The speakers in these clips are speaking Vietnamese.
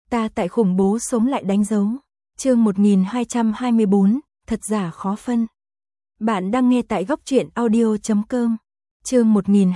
Ta tại khủng bố sống lại đánh dấu. Chương 1224, thật giả khó phân. Bạn đang nghe tại góc truyện audio.com. Chương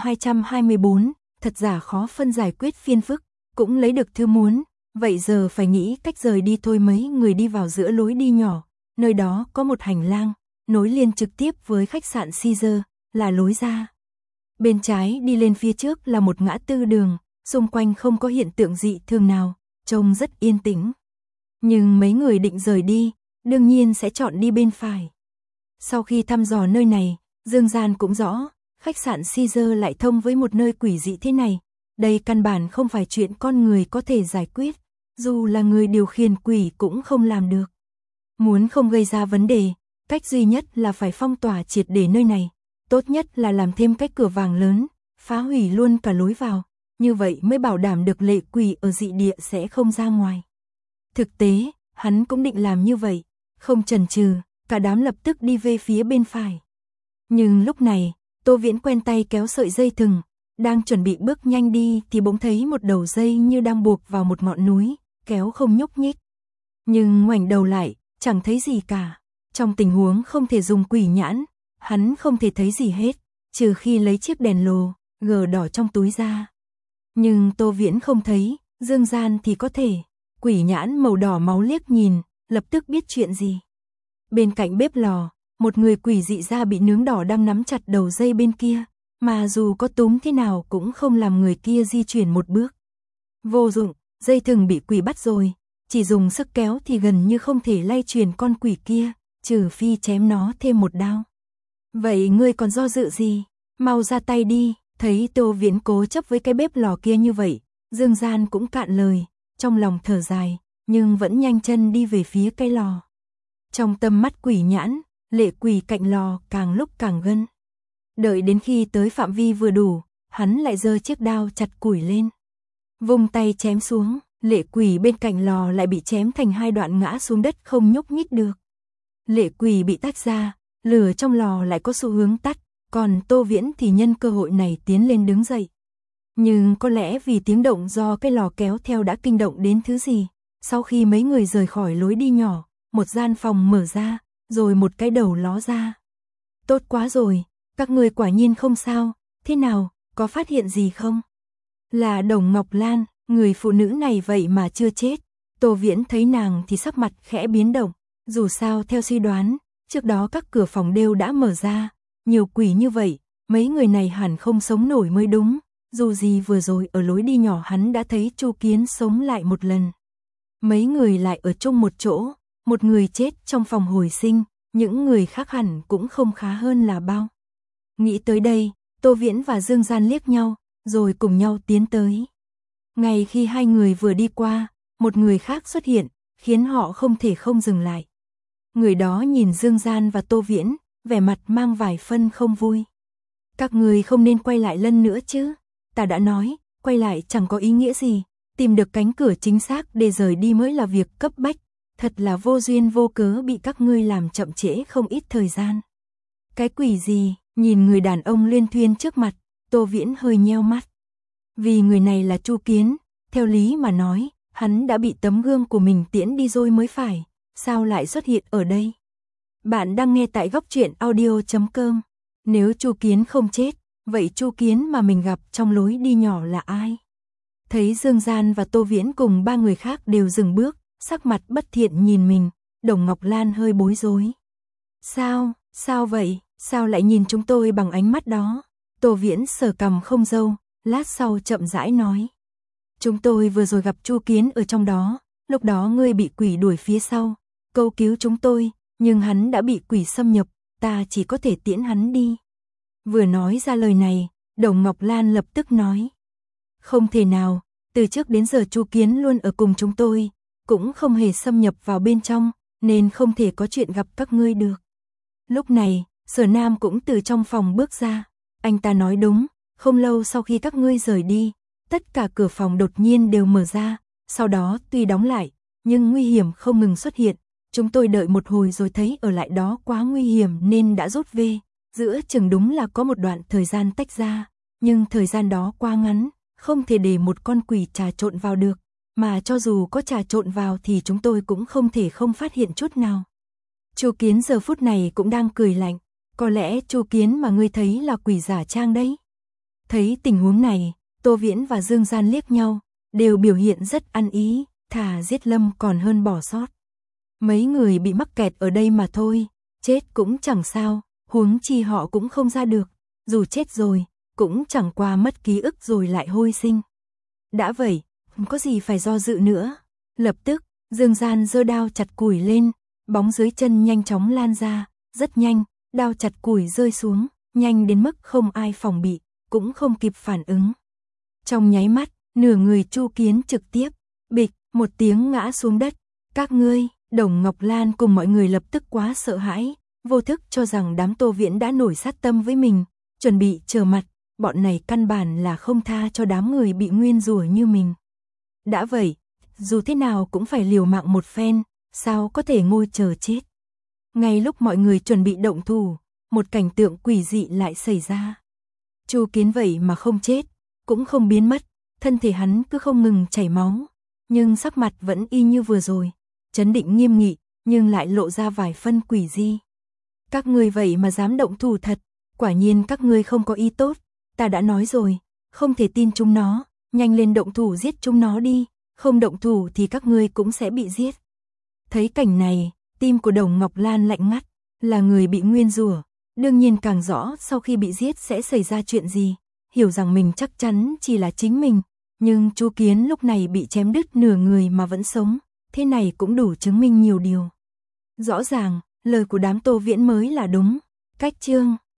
1224, thật giả khó phân giải quyết phiền phức, cũng lấy được thứ muốn, vậy giờ phải nghĩ cách rời đi thôi. Mấy người đi vào giữa lối đi nhỏ, nơi đó có một hành lang, nối liền trực tiếp với khách sạn Caesar, là lối ra. Bên trái đi lên phía trước là một ngã tư đường, xung quanh không có hiện tượng dị thường nào, trông rất yên tĩnh. Nhưng mấy người định rời đi, đương nhiên sẽ chọn đi bên phải. Sau khi thăm dò nơi này, Dương Gian cũng rõ, khách sạn Caesar lại thông với một nơi quỷ dị thế này. Đây căn bản không phải chuyện con người có thể giải quyết, dù là người điều khiển quỷ cũng không làm được. Muốn không gây ra vấn đề, cách duy nhất là phải phong tỏa triệt để nơi này. Tốt nhất là làm thêm cái cửa vàng lớn, phá hủy luôn cả lối vào, như vậy mới bảo đảm được lệ quỷ ở dị địa sẽ không ra ngoài. Thực tế, hắn cũng định làm như vậy, không chần chừ, cả đám lập tức đi về phía bên phải. Nhưng lúc này, Tô Viễn quen tay kéo sợi dây thừng, đang chuẩn bị bước nhanh đi thì bỗng thấy một đầu dây như đang buộc vào một ngọn núi, kéo không nhúc nhích. Nhưng ngoảnh đầu lại, chẳng thấy gì cả. Trong tình huống không thể dùng quỷ nhãn, hắn không thể thấy gì hết, trừ khi lấy chiếc đèn lồ, gờ đỏ trong túi ra. Nhưng Tô Viễn không thấy, Dương Gian thì có thể. Quỷ nhãn màu đỏ máu liếc nhìn, lập tức biết chuyện gì. Bên cạnh bếp lò, một người quỷ dị da bị nướng đỏ đang nắm chặt đầu dây bên kia, mà dù có túm thế nào cũng không làm người kia di chuyển một bước. Vô dụng, dây thừng bị quỷ bắt rồi, chỉ dùng sức kéo thì gần như không thể lay chuyển con quỷ kia, trừ phi chém nó thêm một đao. Vậy ngươi còn do dự gì? Mau ra tay đi. Thấy Tô Viễn cố chấp với cái bếp lò kia như vậy, Dương Gian cũng cạn lời, trong lòng thở dài, nhưng vẫn nhanh chân đi về phía cây lò. Trong tầm mắt quỷ nhãn, lệ quỷ cạnh lò càng lúc càng gân. Đợi đến khi tới phạm vi vừa đủ, hắn lại giơ chiếc đao chặt củi lên. Vung tay chém xuống, lệ quỷ bên cạnh lò lại bị chém thành hai đoạn ngã xuống đất không nhúc nhích được. Lệ quỷ bị tách ra, lửa trong lò lại có xu hướng tắt, còn Tô Viễn thì nhân cơ hội này tiến lên đứng dậy. Nhưng có lẽ vì tiếng động do cái lò kéo theo đã kinh động đến thứ gì, sau khi mấy người rời khỏi lối đi nhỏ, một gian phòng mở ra, rồi một cái đầu ló ra. Tốt quá rồi, các người quả nhiên không sao, thế nào, có phát hiện gì không? Là Đồng Ngọc Lan, người phụ nữ này vậy mà chưa chết. Tô Viễn thấy nàng thì sắc mặt khẽ biến động, dù sao theo suy đoán, trước đó các cửa phòng đều đã mở ra, nhiều quỷ như vậy, mấy người này hẳn không sống nổi mới đúng. Dù gì vừa rồi ở lối đi nhỏ hắn đã thấy Chu Kiến sống lại một lần. Mấy người lại ở chung một chỗ, một người chết trong phòng hồi sinh, những người khác hẳn cũng không khá hơn là bao. Nghĩ tới đây, Tô Viễn và Dương Gian liếc nhau, rồi cùng nhau tiến tới. Ngay khi hai người vừa đi qua, một người khác xuất hiện, khiến họ không thể không dừng lại. Người đó nhìn Dương Gian và Tô Viễn, vẻ mặt mang vài phân không vui. Các người không nên quay lại lần nữa chứ? Ta đã nói, quay lại chẳng có ý nghĩa gì, tìm được cánh cửa chính xác để rời đi mới là việc cấp bách, thật là vô duyên vô cớ bị các ngươi làm chậm trễ không ít thời gian. Cái quỷ gì? Nhìn người đàn ông luyên thuyên trước mặt, Tô Viễn hơi nheo mắt. Vì người này là Chu Kiến, theo lý mà nói, hắn đã bị tấm gương của mình tiễn đi rồi mới phải, sao lại xuất hiện ở đây? Bạn đang nghe tại góc truyện audio.com. Nếu Chu Kiến không chết, vậy Chu Kiến mà mình gặp trong lối đi nhỏ là ai? Thấy Dương Gian và Tô Viễn cùng ba người khác đều dừng bước, sắc mặt bất thiện nhìn mình, Đồng Ngọc Lan hơi bối rối. Sao vậy? Sao lại nhìn chúng tôi bằng ánh mắt đó? Tô Viễn sờ cằm không râu, lát sau chậm rãi nói. Chúng tôi vừa rồi gặp Chu Kiến ở trong đó, lúc đó ngươi bị quỷ đuổi phía sau, cầu cứu chúng tôi, nhưng hắn đã bị quỷ xâm nhập, ta chỉ có thể tiễn hắn đi. Vừa nói ra lời này, Đồng Ngọc Lan lập tức nói. Không thể nào, từ trước đến giờ Chu Kiến luôn ở cùng chúng tôi, cũng không hề xâm nhập vào bên trong, nên không thể có chuyện gặp các ngươi được. Lúc này, Sở Nam cũng từ trong phòng bước ra, anh ta nói đúng, không lâu sau khi các ngươi rời đi, tất cả cửa phòng đột nhiên đều mở ra, sau đó tuy đóng lại, nhưng nguy hiểm không ngừng xuất hiện, chúng tôi đợi một hồi rồi thấy ở lại đó quá nguy hiểm nên đã rút về. Giữa chừng đúng là có một đoạn thời gian tách ra, nhưng thời gian đó quá ngắn, không thể để một con quỷ trà trộn vào được. mà cho dù có trà trộn vào thì chúng tôi cũng không thể không phát hiện chút nào. Chu Kiến giờ phút này cũng đang cười lạnh, có lẽ Chu Kiến mà ngươi thấy là quỷ giả trang đấy. Thấy tình huống này, Tô Viễn và Dương Gian liếc nhau, đều biểu hiện rất ăn ý, thà giết Lâm còn hơn bỏ sót. Mấy người bị mắc kẹt ở đây mà thôi, chết cũng chẳng sao, huống chi họ cũng không ra được, dù chết rồi, cũng chẳng qua mất ký ức rồi lại hồi sinh. Đã vậy, không có gì phải do dự nữa. Lập tức, Dương Gian giơ đao chặt củi lên, bóng dưới chân nhanh chóng lan ra, rất nhanh, đao chặt củi rơi xuống, nhanh đến mức không ai phòng bị, cũng không kịp phản ứng. Trong nháy mắt, nửa người Chu Kiến trực tiếp, bịch, một tiếng ngã xuống đất. Các ngươi, Đồng Ngọc Lan cùng mọi người lập tức quá sợ hãi, vô thức cho rằng đám Tô Viễn đã nổi sát tâm với mình, chuẩn bị trở mặt, bọn này căn bản là không tha cho đám người bị nguyên rủa như mình. Đã vậy, dù thế nào cũng phải liều mạng một phen, sao có thể ngồi chờ chết. Ngay lúc mọi người chuẩn bị động thủ, một cảnh tượng quỷ dị lại xảy ra. Chu Kiến vậy mà không chết, cũng không biến mất, thân thể hắn cứ không ngừng chảy máu, nhưng sắc mặt vẫn y như vừa rồi, trấn định nghiêm nghị, nhưng lại lộ ra vài phân quỷ dị. Các ngươi vậy mà dám động thủ thật, quả nhiên các ngươi không có ý tốt, ta đã nói rồi, không thể tin chúng nó, nhanh lên động thủ giết chúng nó đi, không động thủ thì các ngươi cũng sẽ bị giết. Thấy cảnh này, tim của Đồng Ngọc Lan lạnh ngắt, là người bị nguyên rủa, đương nhiên càng rõ sau khi bị giết sẽ xảy ra chuyện gì, hiểu rằng mình chắc chắn chỉ là chính mình, nhưng Chu Kiến lúc này bị chém đứt nửa người mà vẫn sống, thế này cũng đủ chứng minh nhiều điều. Rõ ràng, lời của đám Tô Viễn mới là đúng. Cách chương